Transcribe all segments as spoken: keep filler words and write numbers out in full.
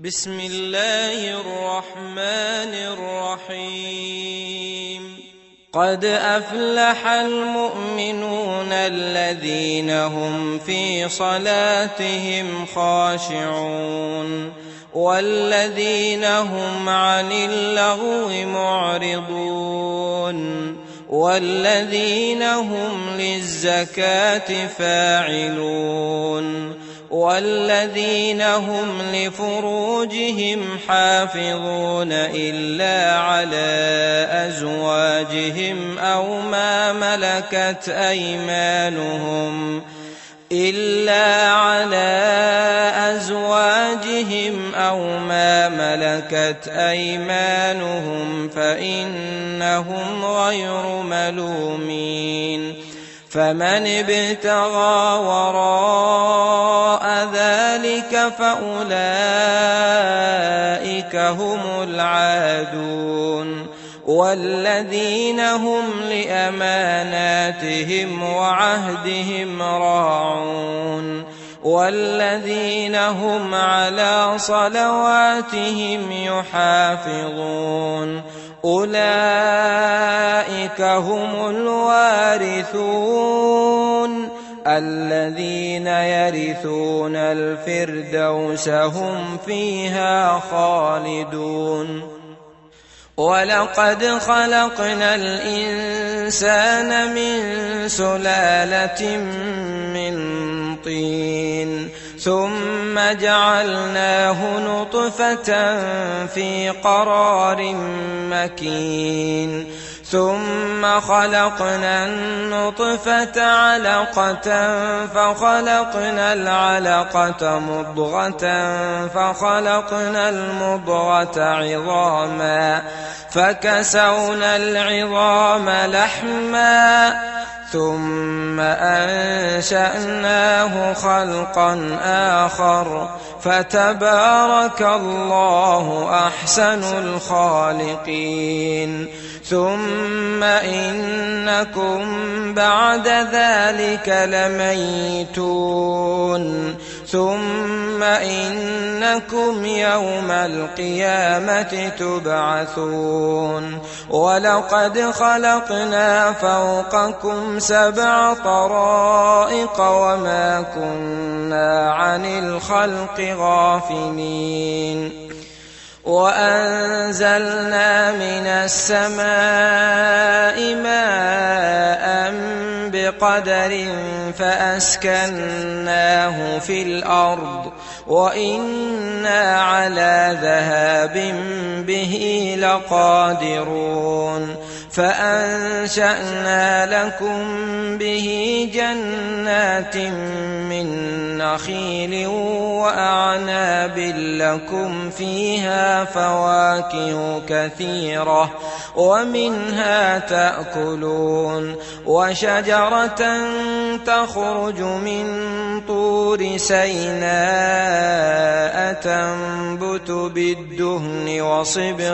بسم الله الرحمن الرحيم قد أفلح المؤمنون الذين هم في صلاتهم خاشعون والذين هم عن اللغو معرضون والذين هم للزكاة فاعلون والذين هم لفروجهم حافظون إلا على أزواجهم أو ما ملكت أيمانهم إلا على أزواجهم أو ما ملكت أيمانهم فإنهم غير ملومين فمن ابتغى وراء ذلك فأولئك هم العادون والذين هم لأماناتهم وعهدهم راعون والذين هم على صلواتهم يحافظون أولئك هم الوارثون الذين يرثون الفردوس هم فيها خالدون ولقد خلقنا الإنسان من سلالة من طين ثم جعلناه نطفة في قرار مكين ثم خلقنا النطفة علقة فخلقنا العلقة مضغة فخلقنا المضغة عظاما فكسونا العظام لحما ثم أنشأناه خلقا آخر فتبارك الله أحسن الخالقين ثم إنكم بعد ذلك لميتون ثم إنكم يوم القيامة تبعثون ولقد خلقنا فوقكم سبع طرائق وما كنا عن الخلق غافلين وأنزلنا من السماء ماء بقدر فأسكناه في الأرض وإنا على ذهاب به لقادرون فأنشأنا لكم به جنات من نخيل وأعناب لكم فيها فواكه كثيرة ومنها تأكلون وشجرة تخرج من طور سيناء تنبت بالدهن وصبغ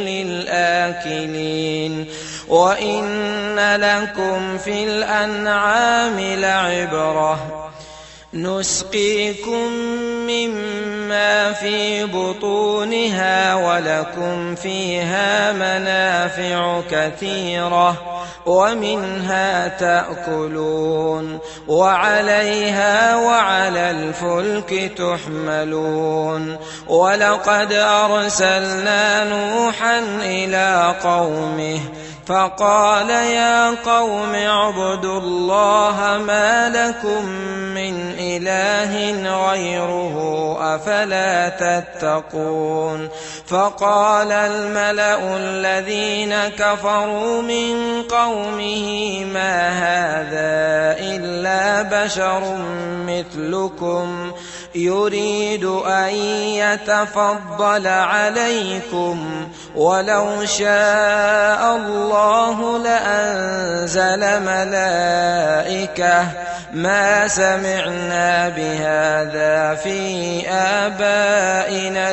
للآكلين وإن لكم في الأنعام لعبرة نسقيكم مما في بطونها ولكم فيها منافع كثيرة ومنها تأكلون وعليها وعلى الفلك تحملون ولقد أرسلنا نوحا إلى قومه فقال يا قوم اعبدوا الله ما لكم من إله غيره أفلا تتقون فقال الملأ الذين كفروا من قومه ما هذا إلا بشر مثلكم يريد أن يتفضل عليكم ولو شاء الله لأنزل ملائكة ما سمعنا بهذا في آبائنا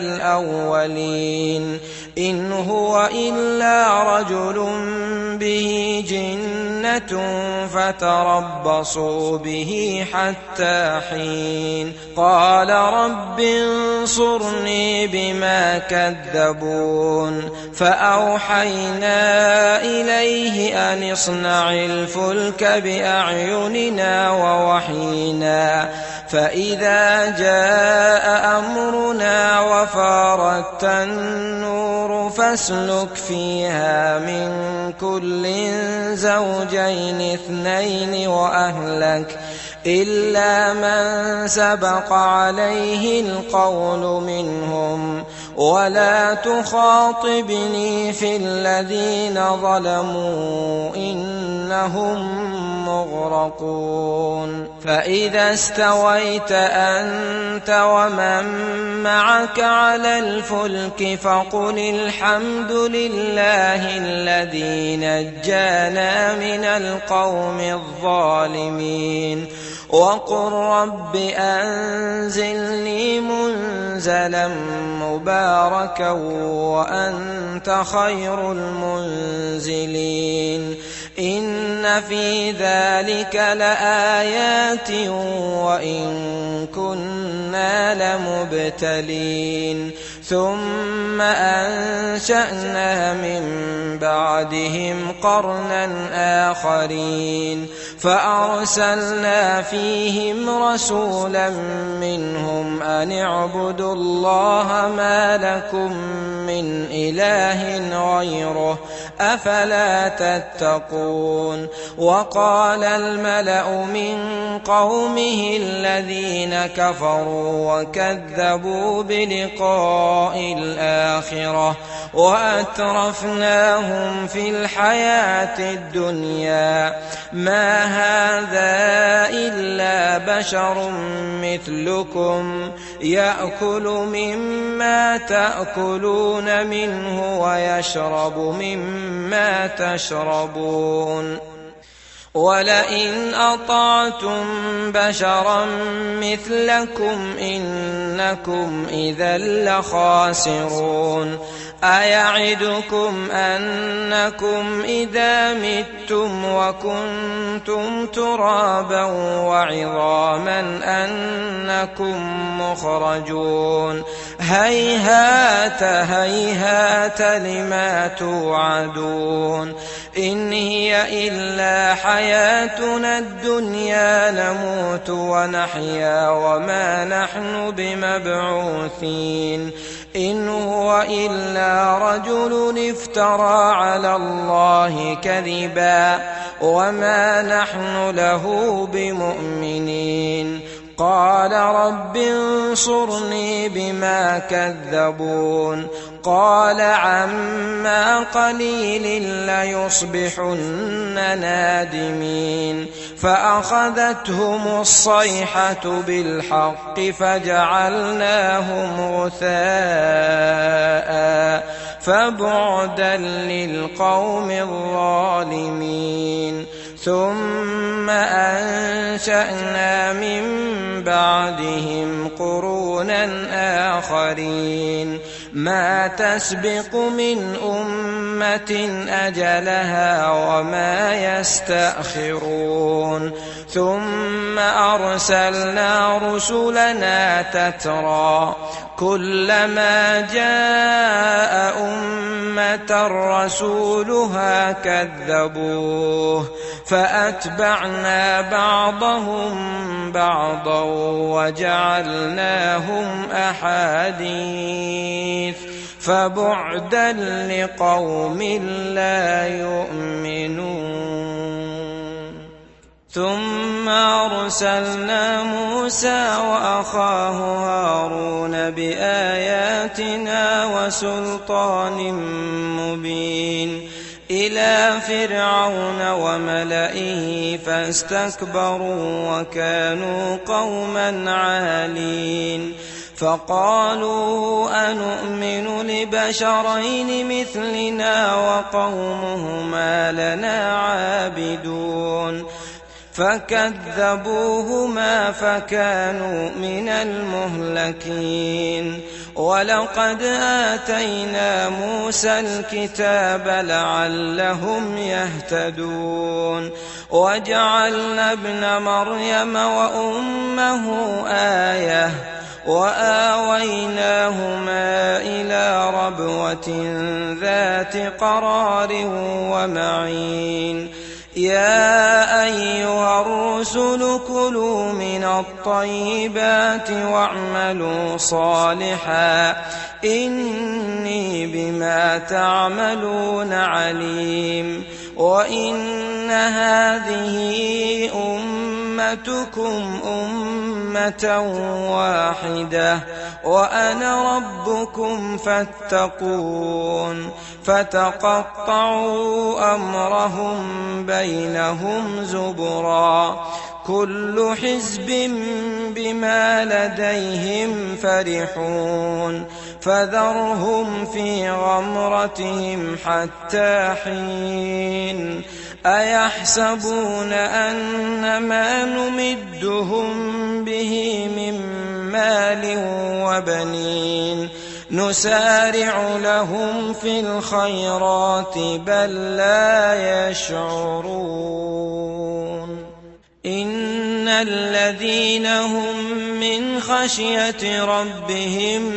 الأولين إن هو إلا رجل به جنة جنة فتربصوا به حتى حين قال رب انصرني بما كذبون فأوحينا إليه أن اصنع الفلك بأعيننا ووحينا فإذا جاء أمرنا وفارت النور فاسلك فيها من كل زوجين اثنين وأهلك إلا من سبق عليه القول منهم ولا تخاطبني في الذين ظلموا إنهم مغرقون فإذا استويت أنت ومن معك على الفلك فقل الحمد لله الذي نجانا من القوم الظالمين وقل رب أنزلني منزلا مباركا وأنت خير المنزلين إن في ذلك لآيات وإن كنا لمبتلين ثم أنشأنا من بعدهم قرنا آخرين فأرسلنا فيهم رسولا منهم أن اعبدوا الله ما لكم من إله غيره أفلا تتقون وقال الملأ من قومه الذين كفروا وكذبوا بلقاء الآخرة وأترفناهم في الحياة الدنيا ما هذا إلا بشر مثلكم يأكل مما تأكلون منه ويشرب مما تشربون ولئن أطعتم بشرا مثلكم إنكم إذا لخاسرون أيعدكم أنكم إذا متم وكنتم ترابا وعظاما أنكم مخرجون هيهات هيهات لما توعدون إن هي إلا حياتنا الدنيا نموت ونحيا وما نحن بمبعوثين إن هو إلا رجل افترى على الله كذبا وما نحن له بمؤمنين قال رب انصرني بما كذبون قال عما قليل ليصبحن نادمين فأخذتهم الصيحة بالحق فجعلناهم غثاء فبعدا للقوم الظالمين ثم أنشأنا من بعدهم قرونا آخرين ما تسبق من أمة أجلها وما يستأخرون ثم أرسلنا رسلنا تترى كلما جاء أمة رسولها كذبوه فأتبعنا بعضهم بعضا وجعلناهم أحاديث فبعدا لقوم لا يؤمنون ثم أرسلنا موسى وأخاه هارون بآياتنا وسلطان مبين إلى فرعون وملئه فاستكبروا وكانوا قوما عالين فقالوا أنؤمن لبشرين مثلنا وقومهما لنا عابدون فكذبوهما فكانوا من المهلكين ولقد آتينا موسى الكتاب لعلهم يهتدون وجعلنا ابن مريم وأمه آية وآويناهما إلى ربوة ذات قرار ومعين يا أيها الرسل كلوا من الطيبات واعملوا صالحا إني بما تعملون عليم وإن هذه أمتكم أمة واحدة وأنا ربكم فاتقون فتقطعوا أمرهم بينهم زبرا كل حزب بما لديهم فرحون فذرهم في غمرتهم حتى حين أيحسبون أن ما نمدهم به من مال وبنين نسارع لهم في الخيرات بل لا يشعرون إن الذين هم من خشية ربهم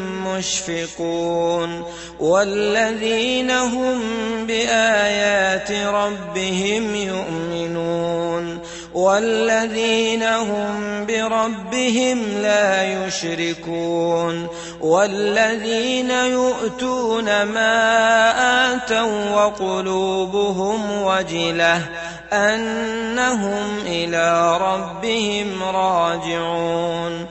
مشفقون والذين هم بآيات ربهم يؤمنون والذين هم بربهم لا يشركون والذين يؤتون ما آتوا وقلوبهم وجلة أنهم إلى ربهم راجعون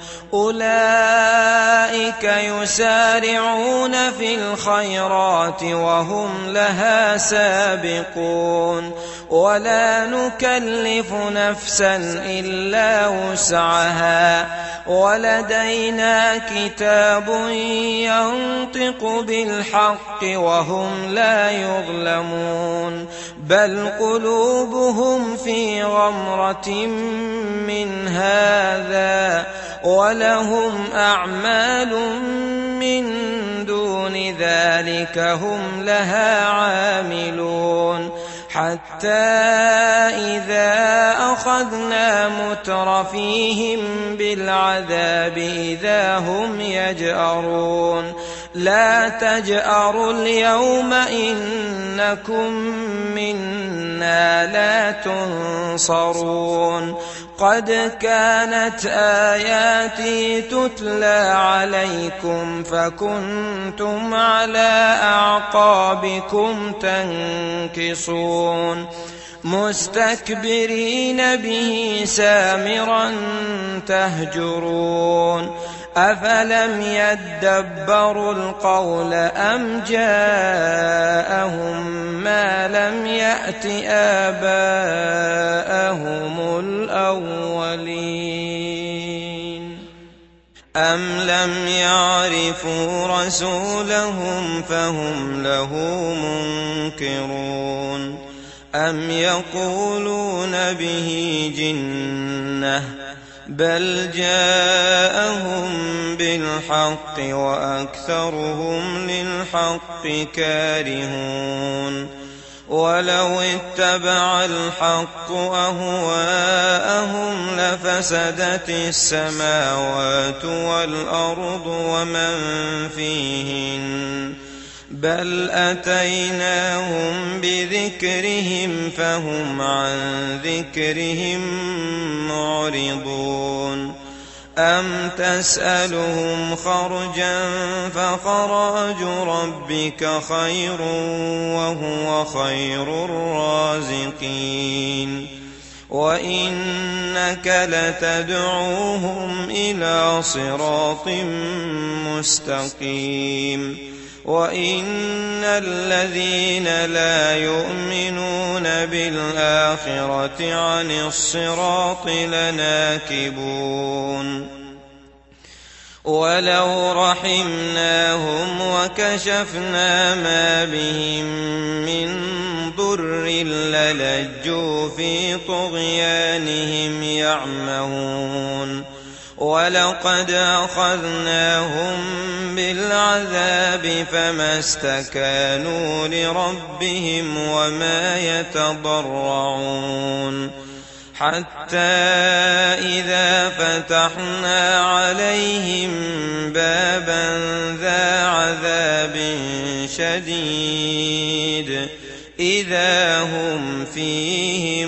أولئك يسارعون في الخيرات وهم لها سابقون ولا نكلف نفسا إلا وسعها ولدينا كتاب ينطق بالحق وهم لا يظلمون بل قلوبهم في غمرة من هذا ولهم أعمال من دون ذلك هم لها عاملون حتى إذا أخذنا مترفيهم بالعذاب إذا هم يجأرون لا تجأروا اليوم إنكم منا لا تنصرون قد كانت آياتي تتلى عليكم فكنتم على أعقابكم تنكصون مستكبرين به سامرا تهجرون أفلم يدبروا القول أم جاءهم ما لم يأت آباءهم الأولين أم لم يعرفوا رسولهم فهم له منكرون أم يقولون به جنة بل جاءهم بالحق وأكثرهم للحق كارهون ولو اتبع الحق أهواءهم لفسدت السماوات والأرض ومن فيهن بل أتيناهم بذكرهم فهم عن ذكرهم معرضون أم تسألهم خرجا فخراج ربك خير وهو خير الرازقين وإنك لتدعوهم إلى صراط مستقيم وإن الذين لا يؤمنون بالآخرة عن الصراط لناكبون ولو رحمناهم وكشفنا ما بهم من ضر للجوا في طغيانهم يعمهون ولقد أخذناهم بالعذاب فما استكانوا لربهم وما يتضرعون حتى إذا فتحنا عليهم بابا ذا عذاب شديد إذا هم فيه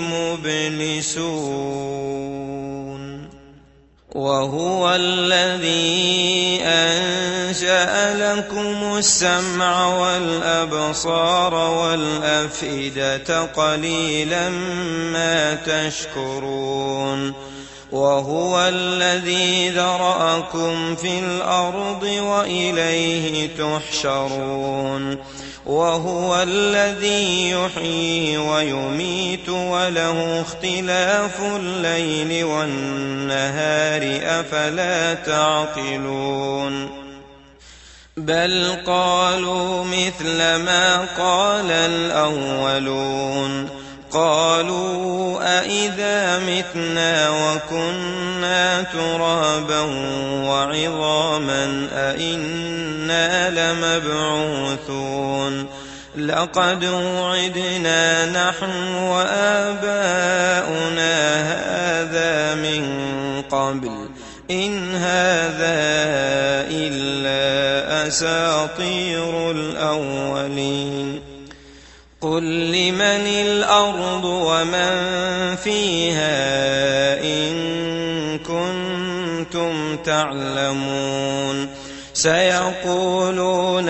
مبلسون وهو الذي أنشأ لكم السمع والأبصار والأفئدة قليلا ما تشكرون وهو الذي ذرأكم في الأرض وإليه تحشرون وهو الذي يحيي ويميت وله اختلاف الليل والنهار أفلا تعقلون بل قالوا مثل ما قال الأولون قالوا أإذا متنا وكنا ترابا وعظاما أإنا لمبعوثون لقد وعدنا نحن وآباؤنا هذا من قبل إن هذا إلا أساطير الأولين قل لمن الأرض ومن فيها إن كنتم تعلمون سيقولون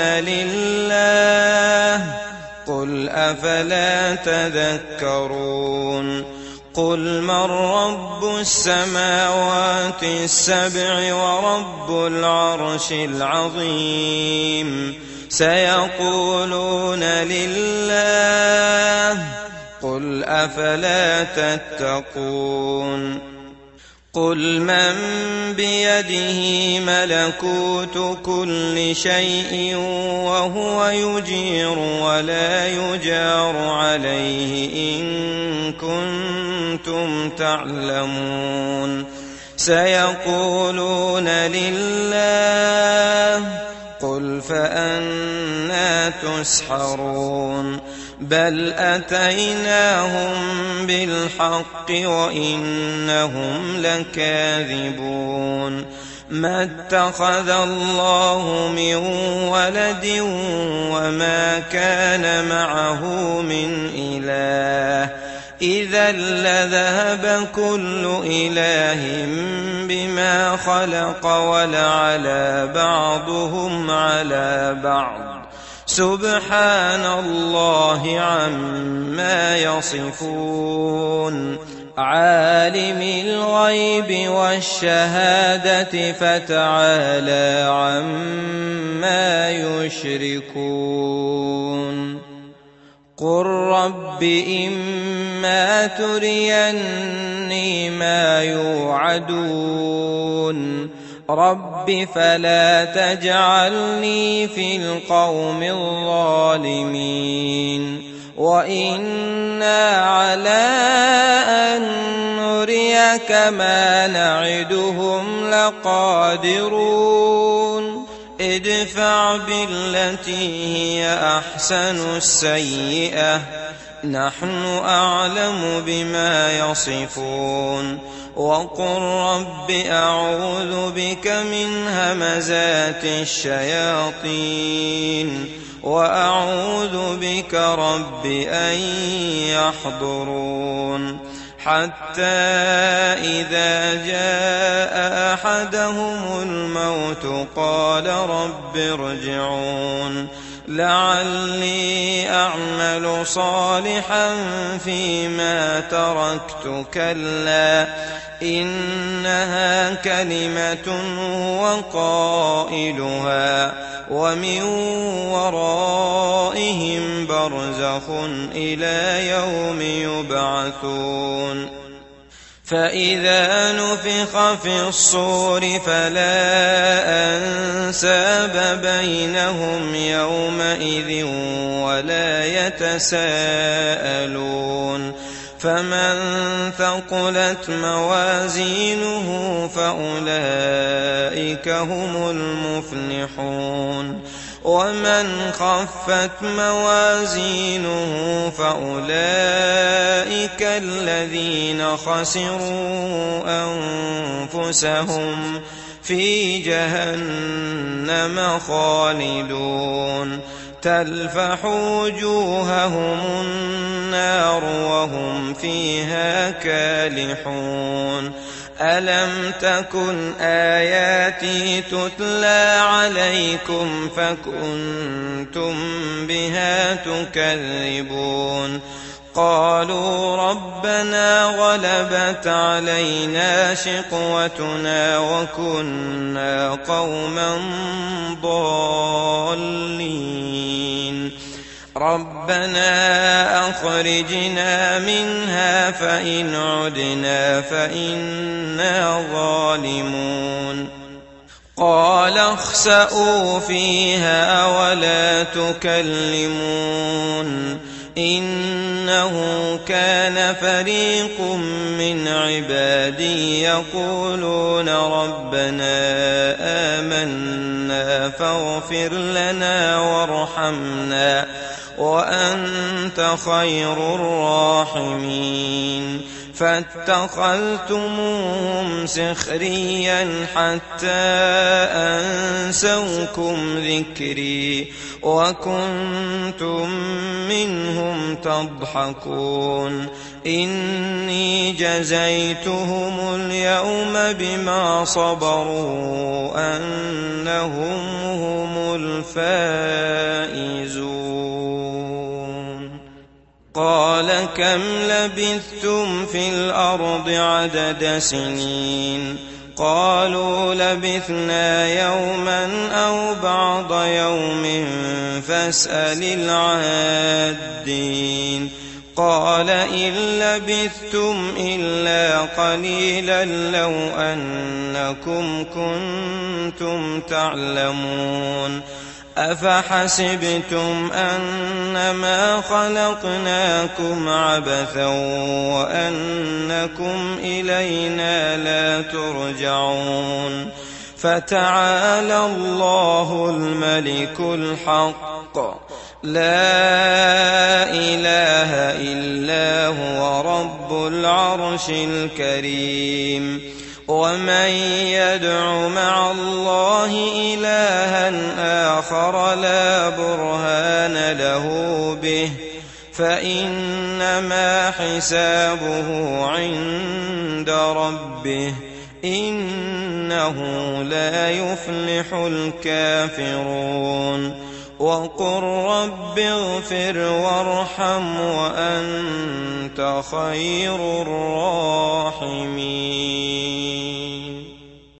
لله قل أفلا تذكرون قل من رب السماوات السبع ورب العرش العظيم سيقولون لله قل أفلا تتقون قل من بيده ملكوت كل شيء وهو يجير ولا يجار عليه إن كنتم تعلمون سيقولون لله قل فأنى تسحرون بل أتيناهم بالحق وإنهم لكاذبون ما اتخذ الله من ولد وما كان معه من إله إذا لذهب كل إله بما خلق ولعلى بعضهم على بعض سبحان الله عما يصفون عالم الغيب والشهادة فتعالى عما يشركون قل رب إما تريني ما يوعدون رب فلا تجعلني في القوم الظالمين وإنا على أن نريك ما نعدهم لقادرون ادفع بالتي هي أحسن السيئة نحن أعلم بما يصفون وقل رب أعوذ بك من همزات الشياطين وأعوذ بك رب أن يحضرون حتى إذا جاء أحدهم الموت قال رب ارجعون لعلي أعمل صالحا فيما تركت كلا إنها كلمة هو قائلها ومن ورائهم برزخ إلى يوم يبعثون فإذا نفخ في الصور فلا أنساب بينهم يومئذ ولا يتساءلون فمن ثقلت موازينه فأولئك هم المفلحون ومن خفت موازينه فأولئك الذين خسروا أنفسهم في جهنم خالدون تلفح وجوههم النار وهم فيها كالحون ألم تكن آياتي تتلى عليكم فكنتم بها تكذبون قالوا ربنا غلبت علينا شقوتنا وكنا قوما ضالين ربنا أخرجنا منها فإن عدنا فإنا ظالمون قال اخسئوا فيها ولا تكلمون إنه كان فريق من عبادي يقولون ربنا آمنا فاغفر لنا وارحمنا وأنت خير الراحمين فاتخذتموهم سخريا حتى أنسوكم ذكري وكنتم منهم تضحكون إني جزيتهم اليوم بما صبروا أنهم هم الفائزون قال كم لبثتم في الأرض عدد سنين قالوا لبثنا يوما أو بعض يوم فاسأل العادين قال إن لبثتم إلا قليلا لو أنكم كنتم تعلمون أفحسبتم أنما خلقناكم عبثا وأنكم إلينا لا ترجعون فتعالى الله الملك الحق لا إله إلا هو رب العرش الكريم ومن يدع مع الله إلها آخر لا برهان له به فإنما حسابه عند ربه إنه لا يفلح الكافرون وقل رب اغفر وارحم وأنت خير الراحمين